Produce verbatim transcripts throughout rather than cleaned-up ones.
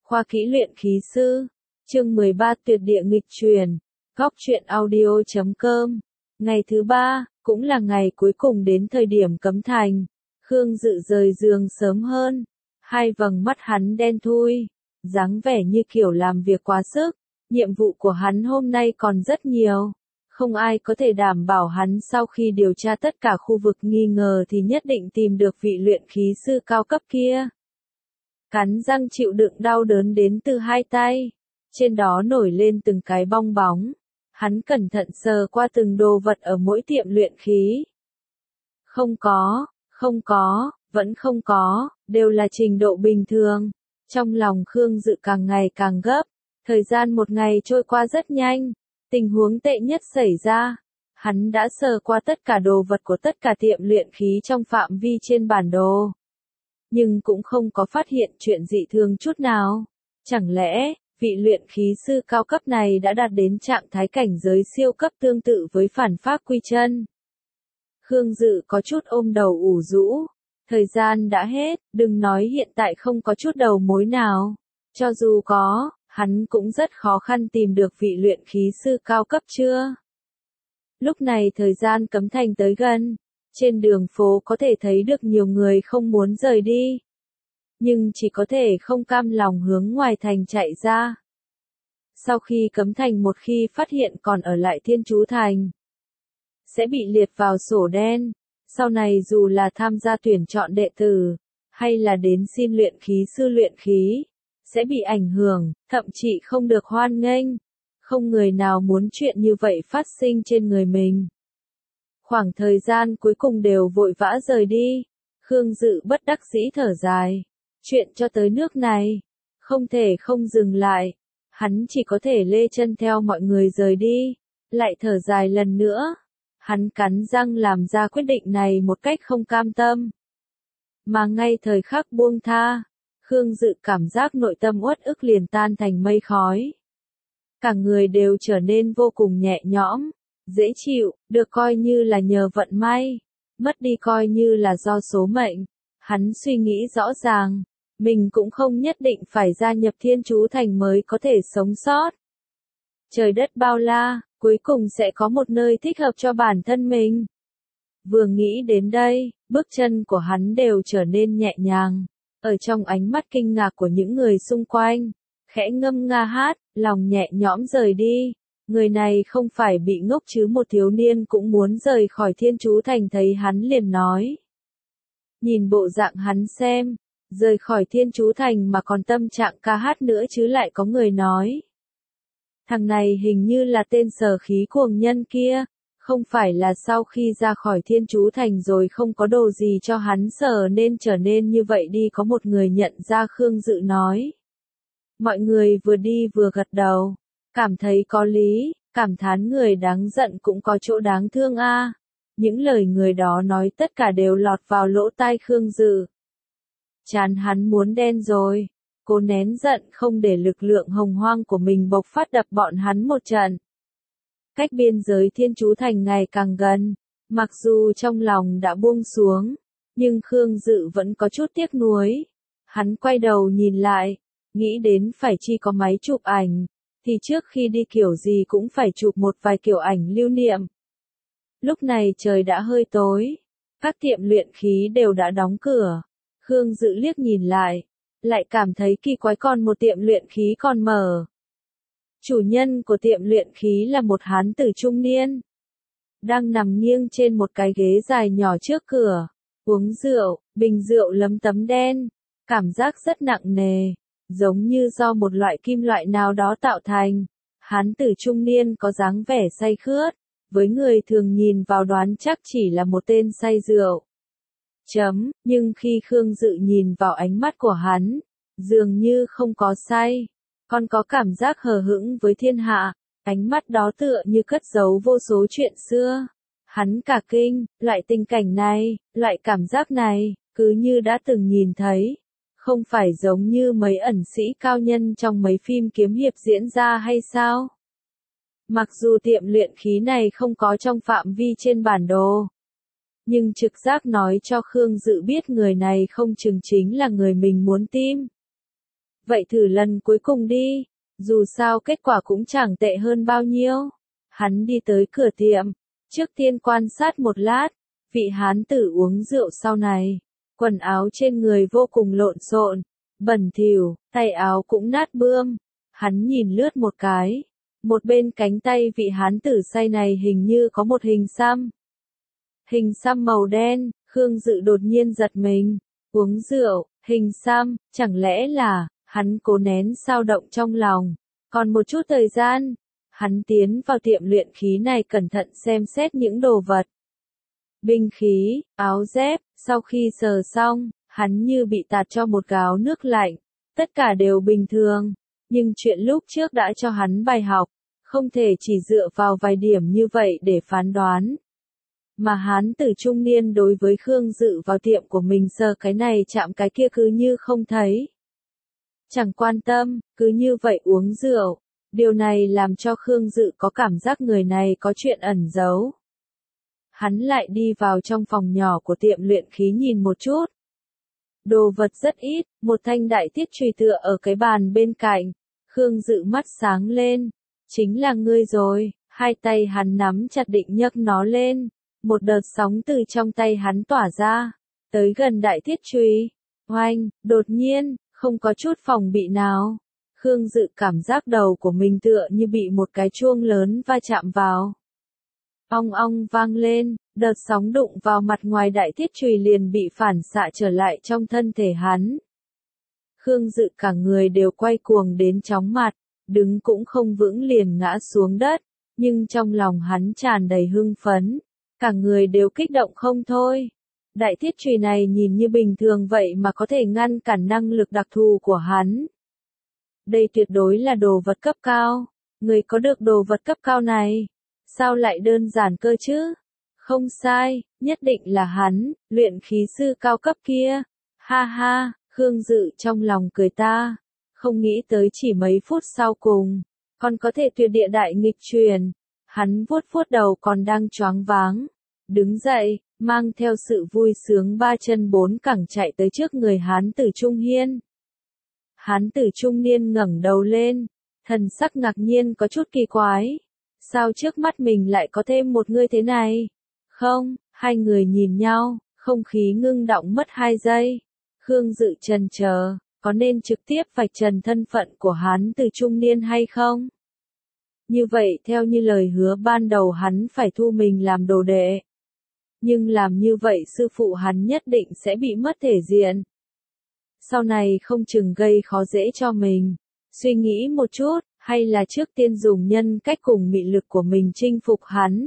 Khoa kỹ luyện khí sư. Chương mười ba tuyệt địa nghịch truyền. Góc truyện audio chấm com. Ngày thứ ba, cũng là ngày cuối cùng đến thời điểm cấm thành. Khương Dự rời giường sớm hơn. Hai vầng mắt hắn đen thui. Dáng vẻ như kiểu làm việc quá sức. Nhiệm vụ của hắn hôm nay còn rất nhiều. Không ai có thể đảm bảo hắn sau khi điều tra tất cả khu vực nghi ngờ thì nhất định tìm được vị luyện khí sư cao cấp kia. Cắn răng chịu đựng đau đớn đến từ hai tay. Trên đó nổi lên từng cái bong bóng. Hắn cẩn thận sờ qua từng đồ vật ở mỗi tiệm luyện khí. Không có, không có, vẫn không có, đều là trình độ bình thường. Trong lòng Khương Dự càng ngày càng gấp. Thời gian một ngày trôi qua rất nhanh. Tình huống tệ nhất xảy ra. Hắn đã sờ qua tất cả đồ vật của tất cả tiệm luyện khí trong phạm vi trên bản đồ. Nhưng cũng không có phát hiện chuyện dị thường chút nào. Chẳng lẽ, vị luyện khí sư cao cấp này đã đạt đến trạng thái cảnh giới siêu cấp tương tự với phản pháp quy chân? Khương Dự có chút ôm đầu ủ rũ. Thời gian đã hết, đừng nói hiện tại không có chút đầu mối nào. Cho dù có, hắn cũng rất khó khăn tìm được vị luyện khí sư cao cấp chưa. Lúc này thời gian cấm thành tới gần. Trên đường phố có thể thấy được nhiều người không muốn rời đi. Nhưng chỉ có thể không cam lòng hướng ngoài thành chạy ra. Sau khi cấm thành một khi phát hiện còn ở lại Thiên Chú Thành, sẽ bị liệt vào sổ đen. Sau này dù là tham gia tuyển chọn đệ tử, hay là đến xin luyện khí sư luyện khí, sẽ bị ảnh hưởng, thậm chí không được hoan nghênh. Không người nào muốn chuyện như vậy phát sinh trên người mình. Khoảng thời gian cuối cùng đều vội vã rời đi. Khương Dự bất đắc dĩ thở dài. Chuyện cho tới nước này, không thể không dừng lại. Hắn chỉ có thể lê chân theo mọi người rời đi. Lại thở dài lần nữa. Hắn cắn răng làm ra quyết định này một cách không cam tâm. Mà ngay thời khắc buông tha, Khương Dự cảm giác nội tâm uất ức liền tan thành mây khói. Cả người đều trở nên vô cùng nhẹ nhõm, dễ chịu, được coi như là nhờ vận may, mất đi coi như là do số mệnh. Hắn suy nghĩ rõ ràng, mình cũng không nhất định phải gia nhập Thiên Chú Thành mới có thể sống sót. Trời đất bao la, cuối cùng sẽ có một nơi thích hợp cho bản thân mình. Vừa nghĩ đến đây, bước chân của hắn đều trở nên nhẹ nhàng. Ở trong ánh mắt kinh ngạc của những người xung quanh, khẽ ngâm nga hát, lòng nhẹ nhõm rời đi. Người này không phải bị ngốc chứ, một thiếu niên cũng muốn rời khỏi Thiên Chú Thành thấy hắn liền nói. Nhìn bộ dạng hắn xem, rời khỏi Thiên Chú Thành mà còn tâm trạng ca hát nữa chứ, lại có người nói. Thằng này hình như là tên Sở Khí Cuồng Nhân kia, không phải là sau khi ra khỏi Thiên Chú Thành rồi không có đồ gì cho hắn sờ nên trở nên như vậy đi, có một người nhận ra Khương Dự nói. Mọi người vừa đi vừa gật đầu, cảm thấy có lý, cảm thán người đáng giận cũng có chỗ đáng thương a. À. Những lời người đó nói tất cả đều lọt vào lỗ tai Khương Dự. Chán hắn muốn đen rồi, cố nén giận không để lực lượng hồng hoang của mình bộc phát đập bọn hắn một trận. Cách biên giới Thiên Chú Thành ngày càng gần, mặc dù trong lòng đã buông xuống, nhưng Khương Dự vẫn có chút tiếc nuối. Hắn quay đầu nhìn lại, nghĩ đến phải chi có máy chụp ảnh, thì trước khi đi kiểu gì cũng phải chụp một vài kiểu ảnh lưu niệm. Lúc này trời đã hơi tối, các tiệm luyện khí đều đã đóng cửa. Khương Dự liếc nhìn lại, lại cảm thấy kỳ quái, còn một tiệm luyện khí còn mở. Chủ nhân của tiệm luyện khí là một hán tử trung niên, đang nằm nghiêng trên một cái ghế dài nhỏ trước cửa, uống rượu, bình rượu lấm tấm đen, cảm giác rất nặng nề, giống như do một loại kim loại nào đó tạo thành. Hán tử trung niên có dáng vẻ say khướt, với người thường nhìn vào đoán chắc chỉ là một tên say rượu. Chấm, nhưng khi Khương Dự nhìn vào ánh mắt của hắn, dường như không có say, còn có cảm giác hờ hững với thiên hạ, ánh mắt đó tựa như cất giấu vô số chuyện xưa. Hắn cả kinh, loại tình cảnh này, loại cảm giác này, cứ như đã từng nhìn thấy, không phải giống như mấy ẩn sĩ cao nhân trong mấy phim kiếm hiệp diễn ra hay sao? Mặc dù tiệm luyện khí này không có trong phạm vi trên bản đồ, nhưng trực giác nói cho Khương Dự biết người này không chừng chính là người mình muốn tìm. Vậy thử lần cuối cùng đi, dù sao kết quả cũng chẳng tệ hơn bao nhiêu. Hắn đi tới cửa tiệm, trước tiên quan sát một lát, vị hán tử uống rượu sau này, quần áo trên người vô cùng lộn xộn, bẩn thỉu, tay áo cũng nát bươm. Hắn nhìn lướt một cái, một bên cánh tay vị hán tử say này hình như có một hình xăm. Hình xăm màu đen, Khương Dự đột nhiên giật mình, uống rượu, hình xăm, chẳng lẽ là, hắn cố nén dao động trong lòng, còn một chút thời gian, hắn tiến vào tiệm luyện khí này cẩn thận xem xét những đồ vật. Binh khí, áo dép, sau khi sờ xong, hắn như bị tạt cho một gáo nước lạnh, tất cả đều bình thường, nhưng chuyện lúc trước đã cho hắn bài học, không thể chỉ dựa vào vài điểm như vậy để phán đoán. Mà hán tử trung niên đối với Khương Dự vào tiệm của mình sờ cái này chạm cái kia cứ như không thấy. Chẳng quan tâm, cứ như vậy uống rượu. Điều này làm cho Khương Dự có cảm giác người này có chuyện ẩn giấu. Hắn lại đi vào trong phòng nhỏ của tiệm luyện khí nhìn một chút. Đồ vật rất ít, một thanh đại thiết chùy tựa ở cái bàn bên cạnh. Khương Dự mắt sáng lên. Chính là ngươi rồi, hai tay hắn nắm chặt định nhấc nó lên. Một đợt sóng từ trong tay hắn tỏa ra, tới gần đại thiết chùy. Oanh, đột nhiên, không có chút phòng bị nào. Khương Dự cảm giác đầu của mình tựa như bị một cái chuông lớn va chạm vào. Ong ong vang lên, đợt sóng đụng vào mặt ngoài đại thiết chùy liền bị phản xạ trở lại trong thân thể hắn. Khương Dự cả người đều quay cuồng đến chóng mặt, đứng cũng không vững liền ngã xuống đất, nhưng trong lòng hắn tràn đầy hưng phấn, cả người đều kích động không thôi. Đại thiết chùy này nhìn như bình thường vậy mà có thể ngăn cản năng lực đặc thù của hắn. Đây tuyệt đối là đồ vật cấp cao. Người có được đồ vật cấp cao này, sao lại đơn giản cơ chứ? Không sai, nhất định là hắn, luyện khí sư cao cấp kia. Ha ha, Khương Dự trong lòng cười ta, không nghĩ tới chỉ mấy phút sau cùng, còn có thể tuyệt địa đại nghịch truyền. Hắn vuốt vuốt đầu còn đang choáng váng, đứng dậy, mang theo sự vui sướng ba chân bốn cẳng chạy tới trước người hán tử trung hiên. Hán tử trung niên ngẩng đầu lên, thần sắc ngạc nhiên có chút kỳ quái. Sao trước mắt mình lại có thêm một người thế này? Không, hai người nhìn nhau, không khí ngưng đọng mất hai giây. Khương Dự chần chờ, có nên trực tiếp vạch trần thân phận của hán tử trung niên hay không? Như vậy theo như lời hứa ban đầu hắn phải thu mình làm đồ đệ. Nhưng làm như vậy sư phụ hắn nhất định sẽ bị mất thể diện. Sau này không chừng gây khó dễ cho mình. Suy nghĩ một chút, hay là trước tiên dùng nhân cách cùng mị lực của mình chinh phục hắn.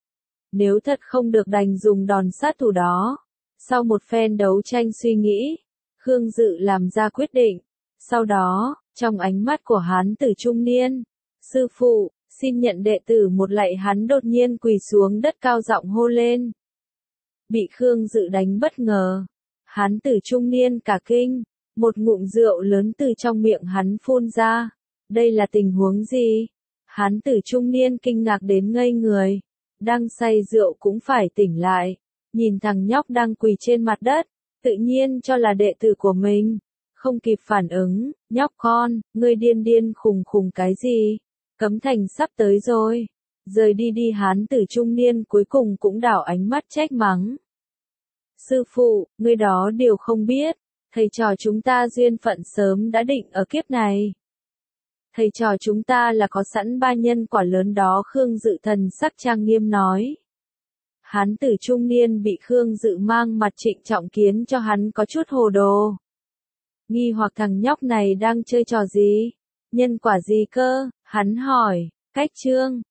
Nếu thật không được đành dùng đòn sát thủ đó. Sau một phen đấu tranh suy nghĩ, Khương Dự làm ra quyết định. Sau đó, trong ánh mắt của hán tử trung niên, sư phụ, xin nhận đệ tử một lạy. Hắn đột nhiên quỳ xuống đất cao giọng hô lên. Bị Khương Dự đánh bất ngờ. Hán tử trung niên cả kinh, một ngụm rượu lớn từ trong miệng hắn phun ra. Đây là tình huống gì? Hán tử trung niên kinh ngạc đến ngây người. Đang say rượu cũng phải tỉnh lại. Nhìn thằng nhóc đang quỳ trên mặt đất, tự nhiên cho là đệ tử của mình. Không kịp phản ứng, nhóc con, ngươi điên điên khùng khùng cái gì? Cấm thành sắp tới rồi. Rời đi đi. Hán tử trung niên cuối cùng cũng đảo ánh mắt trách mắng. Sư phụ, ngươi đó điều không biết, thầy trò chúng ta duyên phận sớm đã định ở kiếp này. Thầy trò chúng ta là có sẵn ba nhân quả lớn đó. Khương Dự thần sắc trang nghiêm nói. Hán tử trung niên bị Khương Dự mang mặt trịnh trọng khiến cho hắn có chút hồ đồ. Nghi hoặc thằng nhóc này đang chơi trò gì? Nhân quả gì cơ? Hắn hỏi. Cách chương